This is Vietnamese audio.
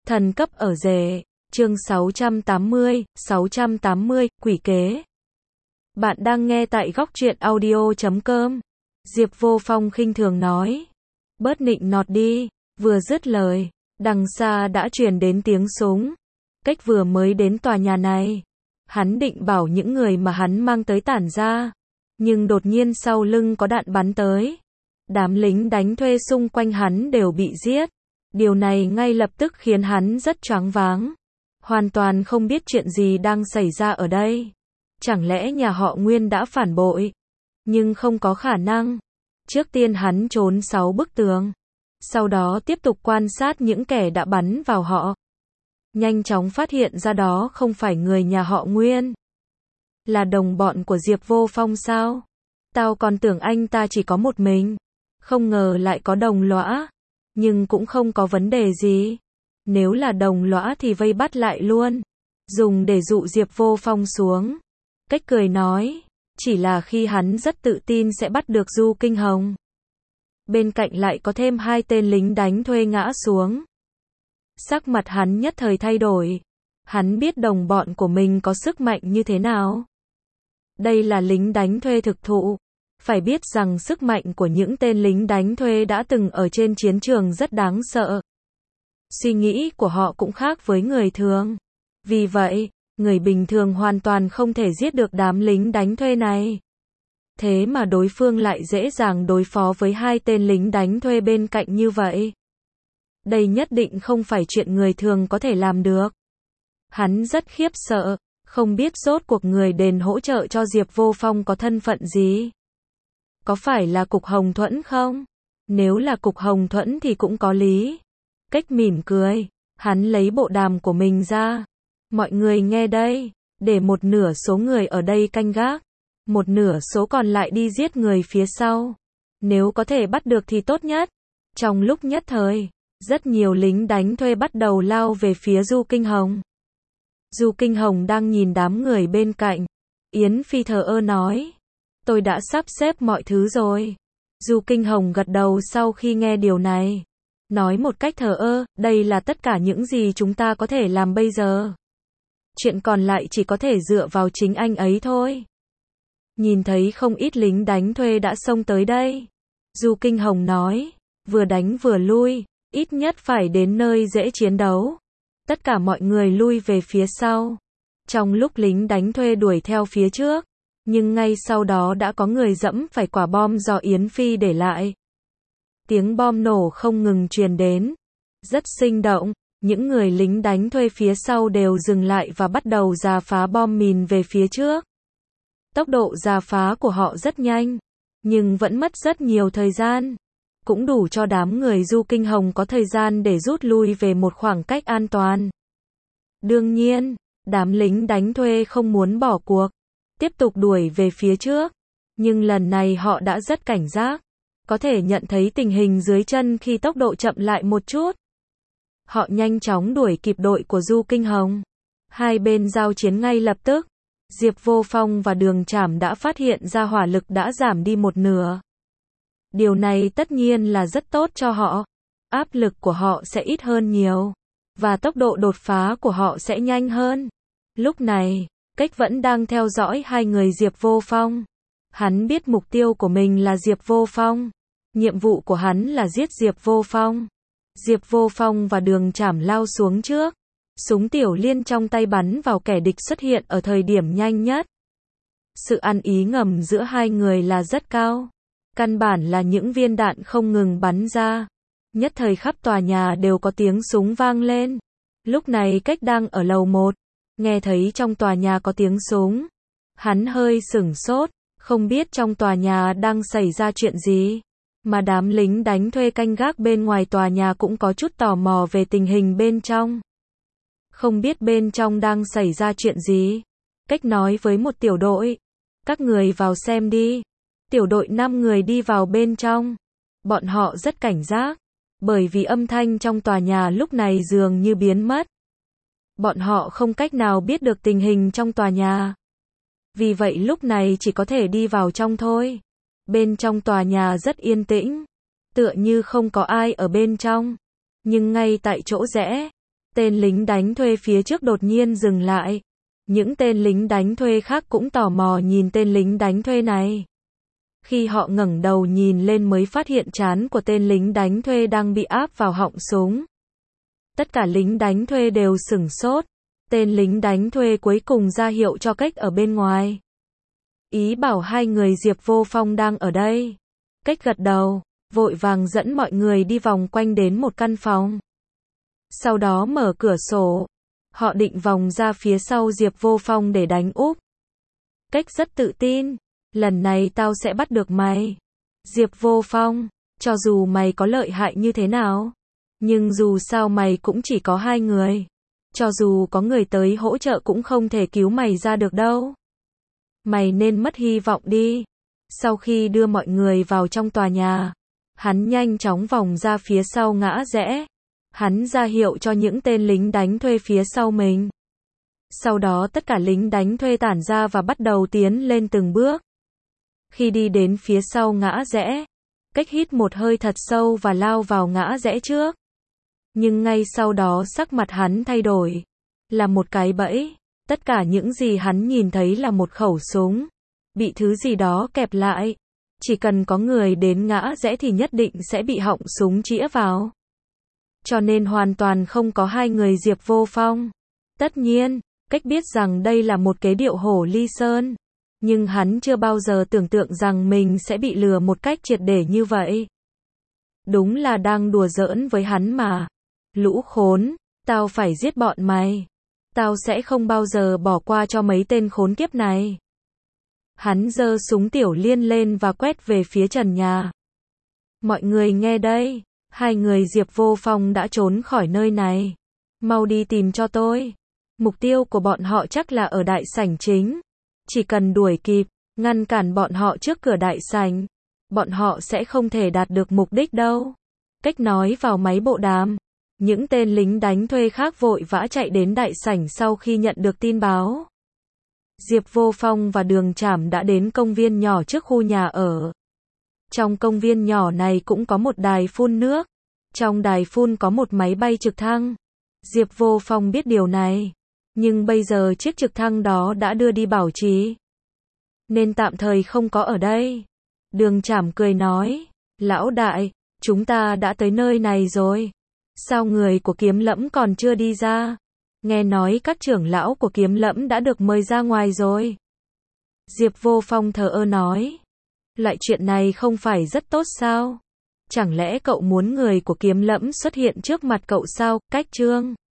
Thần cấp ở rể, chương 680, quỷ kế. Bạn đang nghe tại góc truyện audio.com. Diệp Vô Phong khinh thường nói. Bớt nịnh nọt đi, vừa dứt lời, đằng xa đã truyền đến tiếng súng. Cách vừa mới đến tòa nhà này, hắn định bảo những người mà hắn mang tới tản ra. Nhưng đột nhiên sau lưng có đạn bắn tới. Đám lính đánh thuê xung quanh hắn đều bị giết. Điều này ngay lập tức khiến hắn rất choáng váng. Hoàn toàn không biết chuyện gì đang xảy ra ở đây. Chẳng lẽ nhà họ Nguyên đã phản bội? Nhưng không có khả năng. Trước tiên hắn trốn 6 bức tường. Sau đó tiếp tục quan sát những kẻ đã bắn vào họ. Nhanh chóng phát hiện ra đó không phải người nhà họ Nguyên. Là đồng bọn của Diệp Vô Phong sao? Tao còn tưởng anh ta chỉ có một mình. Không ngờ lại có đồng lõa. Nhưng cũng không có vấn đề gì. Nếu là đồng lõa thì vây bắt lại luôn. Dùng để dụ Diệp Vô Phong xuống. Cách cười nói. Chỉ là khi hắn rất tự tin sẽ bắt được Du Kinh Hồng. Bên cạnh lại có thêm 2 tên lính đánh thuê ngã xuống. Sắc mặt hắn nhất thời thay đổi. Hắn biết đồng bọn của mình có sức mạnh như thế nào. Đây là lính đánh thuê thực thụ. Phải biết rằng sức mạnh của những tên lính đánh thuê đã từng ở trên chiến trường rất đáng sợ. Suy nghĩ của họ cũng khác với người thường. Vì vậy, người bình thường hoàn toàn không thể giết được đám lính đánh thuê này. Thế mà đối phương lại dễ dàng đối phó với 2 tên lính đánh thuê bên cạnh như vậy. Đây nhất định không phải chuyện người thường có thể làm được. Hắn rất khiếp sợ, không biết rốt cuộc người đến hỗ trợ cho Diệp Vô Phong có thân phận gì. Có phải là Cục Hồng Thuẫn không? Nếu là Cục Hồng Thuẫn thì cũng có lý. Cách mỉm cười, hắn lấy bộ đàm của mình ra. Mọi người nghe đây, để một nửa số người ở đây canh gác. Một nửa số còn lại đi giết người phía sau. Nếu có thể bắt được thì tốt nhất. Trong lúc nhất thời, rất nhiều lính đánh thuê bắt đầu lao về phía Du Kinh Hồng. Du Kinh Hồng đang nhìn đám người bên cạnh. Yến Phi thờ ơ nói. Tôi đã sắp xếp mọi thứ rồi. Du Kinh Hồng gật đầu sau khi nghe điều này. Nói một cách thờ ơ, đây là tất cả những gì chúng ta có thể làm bây giờ. Chuyện còn lại chỉ có thể dựa vào chính anh ấy thôi. Nhìn thấy không ít lính đánh thuê đã xông tới đây. Du Kinh Hồng nói, vừa đánh vừa lui, ít nhất phải đến nơi dễ chiến đấu. Tất cả mọi người lui về phía sau. Trong lúc lính đánh thuê đuổi theo phía trước, nhưng ngay sau đó đã có người dẫm phải quả bom do Yến Phi để lại. Tiếng bom nổ không ngừng truyền đến. Rất sinh động, những người lính đánh thuê phía sau đều dừng lại và bắt đầu rà phá bom mìn về phía trước. Tốc độ rà phá của họ rất nhanh, nhưng vẫn mất rất nhiều thời gian. Cũng đủ cho đám người Du Kinh Hồng có thời gian để rút lui về một khoảng cách an toàn. Đương nhiên, đám lính đánh thuê không muốn bỏ cuộc, tiếp tục đuổi về phía trước. Nhưng lần này họ đã rất cảnh giác, có thể nhận thấy tình hình dưới chân khi tốc độ chậm lại một chút. Họ nhanh chóng đuổi kịp đội của Du Kinh Hồng. Hai bên giao chiến ngay lập tức. Diệp Vô Phong và Đường Trảm đã phát hiện ra hỏa lực đã giảm đi một nửa. Điều này tất nhiên là rất tốt cho họ. Áp lực của họ sẽ ít hơn nhiều. Và tốc độ đột phá của họ sẽ nhanh hơn. Lúc này, Cách vẫn đang theo dõi hai người Diệp Vô Phong. Hắn biết mục tiêu của mình là Diệp Vô Phong. Nhiệm vụ của hắn là giết Diệp Vô Phong. Diệp Vô Phong và Đường Trảm lao xuống trước. Súng tiểu liên trong tay bắn vào kẻ địch xuất hiện ở thời điểm nhanh nhất. Sự ăn ý ngầm giữa hai người là rất cao. Căn bản là những viên đạn không ngừng bắn ra. Nhất thời khắp tòa nhà đều có tiếng súng vang lên. Lúc này Cách đang ở lầu 1. Nghe thấy trong tòa nhà có tiếng súng. Hắn hơi sửng sốt. Không biết trong tòa nhà đang xảy ra chuyện gì. Mà đám lính đánh thuê canh gác bên ngoài tòa nhà cũng có chút tò mò về tình hình bên trong. Không biết bên trong đang xảy ra chuyện gì. Cách nói với một tiểu đội. Các người vào xem đi. Tiểu đội 5 người đi vào bên trong. Bọn họ rất cảnh giác. Bởi vì âm thanh trong tòa nhà lúc này dường như biến mất. Bọn họ không cách nào biết được tình hình trong tòa nhà. Vì vậy lúc này chỉ có thể đi vào trong thôi. Bên trong tòa nhà rất yên tĩnh. Tựa như không có ai ở bên trong. Nhưng ngay tại chỗ rẽ, Tên lính đánh thuê phía trước đột nhiên dừng lại. Những tên lính đánh thuê khác cũng tò mò nhìn tên lính đánh thuê này. Khi họ ngẩng đầu nhìn lên mới phát hiện trán của tên lính đánh thuê đang bị áp vào họng súng. Tất cả lính đánh thuê đều sửng sốt. Tên lính đánh thuê cuối cùng ra hiệu cho Cách ở bên ngoài. Ý bảo hai người Diệp Vô Phong đang ở đây. Cách gật đầu, vội vàng dẫn mọi người đi vòng quanh đến một căn phòng. Sau đó mở cửa sổ. Họ định vòng ra phía sau Diệp Vô Phong để đánh úp. Cách rất tự tin. Lần này tao sẽ bắt được mày. Diệp Vô Phong, cho dù mày có lợi hại như thế nào, nhưng dù sao mày cũng chỉ có 2 người. Cho dù có người tới hỗ trợ cũng không thể cứu mày ra được đâu. Mày nên mất hy vọng đi. Sau khi đưa mọi người vào trong tòa nhà, hắn nhanh chóng vòng ra phía sau ngã rẽ. Hắn ra hiệu cho những tên lính đánh thuê phía sau mình. Sau đó tất cả lính đánh thuê tản ra và bắt đầu tiến lên từng bước. Khi đi đến phía sau ngã rẽ, Cách hít một hơi thật sâu và lao vào ngã rẽ trước. Nhưng ngay sau đó sắc mặt hắn thay đổi. Là một cái bẫy. Tất cả những gì hắn nhìn thấy là một khẩu súng. Bị thứ gì đó kẹp lại. Chỉ cần có người đến ngã rẽ thì nhất định sẽ bị họng súng chĩa vào. Cho nên hoàn toàn không có 2 người Diệp Vô Phong. Tất nhiên, Cách biết rằng đây là một kế điệu hổ ly sơn. Nhưng hắn chưa bao giờ tưởng tượng rằng mình sẽ bị lừa một cách triệt để như vậy. Đúng là đang đùa giỡn với hắn mà. Lũ khốn, tao phải giết bọn mày. Tao sẽ không bao giờ bỏ qua cho mấy tên khốn kiếp này. Hắn giơ súng tiểu liên lên và quét về phía trần nhà. Mọi người nghe đây, 2 người Diệp Vô Phong đã trốn khỏi nơi này. Mau đi tìm cho tôi. Mục tiêu của bọn họ chắc là ở đại sảnh chính. Chỉ cần đuổi kịp, ngăn cản bọn họ trước cửa đại sảnh, bọn họ sẽ không thể đạt được mục đích đâu. Cách nói vào máy bộ đàm. Những tên lính đánh thuê khác vội vã chạy đến đại sảnh sau khi nhận được tin báo. Diệp Vô Phong và Đường Trảm đã đến công viên nhỏ trước khu nhà ở. Trong công viên nhỏ này cũng có một đài phun nước. Trong đài phun có một máy bay trực thăng. Diệp Vô Phong biết điều này. Nhưng bây giờ chiếc trực thăng đó đã đưa đi bảo trì. Nên tạm thời không có ở đây. Đường Trảm cười nói. Lão đại, chúng ta đã tới nơi này rồi. Sao người của Kiếm Lẫm còn chưa đi ra? Nghe nói các trưởng lão của Kiếm Lẫm đã được mời ra ngoài rồi. Diệp Vô Phong thờ ơ nói. Loại chuyện này không phải rất tốt sao? Chẳng lẽ cậu muốn người của Kiếm Lẫm xuất hiện trước mặt cậu sao? Cách Trương